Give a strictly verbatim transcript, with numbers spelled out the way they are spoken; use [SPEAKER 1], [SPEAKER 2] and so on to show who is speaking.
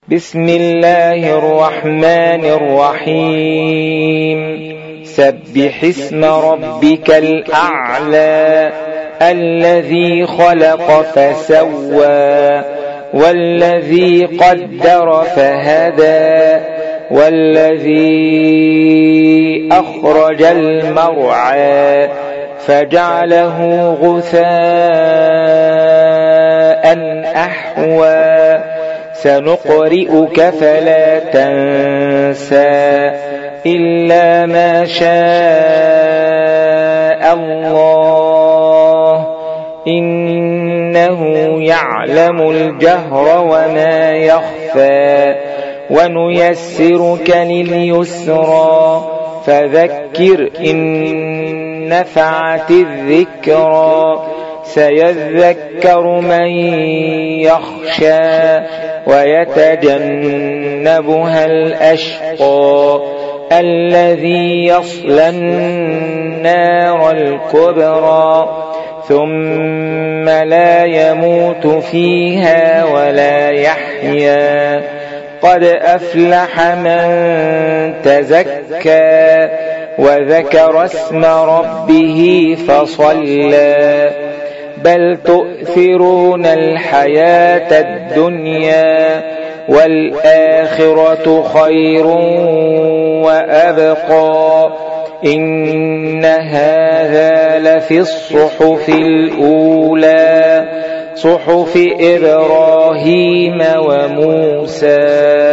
[SPEAKER 1] بسم الله الرحمن الرحيم سبح اسم ربك الأعلى الذي خلق فسوى والذي قدر فهدى والذي أخرج المرعى فجعله غثاء أحوى سنقرئك فلا تنسى إلا ما شاء الله إنه يعلم الجهر وما يخفى ونيسرك لليسرى فذكر إن نفعت الذكرى سيذكر من يخشى ويتجنبها الأشقى الذي يصلى النار الكبرى ثم لا يموت فيها ولا يحيا قد أفلح من تزكى وذكر اسم ربه فصلى بل تؤثرون الحياة الدنيا والآخرة خير وأبقى إن هذا لفي الصحف الأولى صحف إبراهيم وموسى.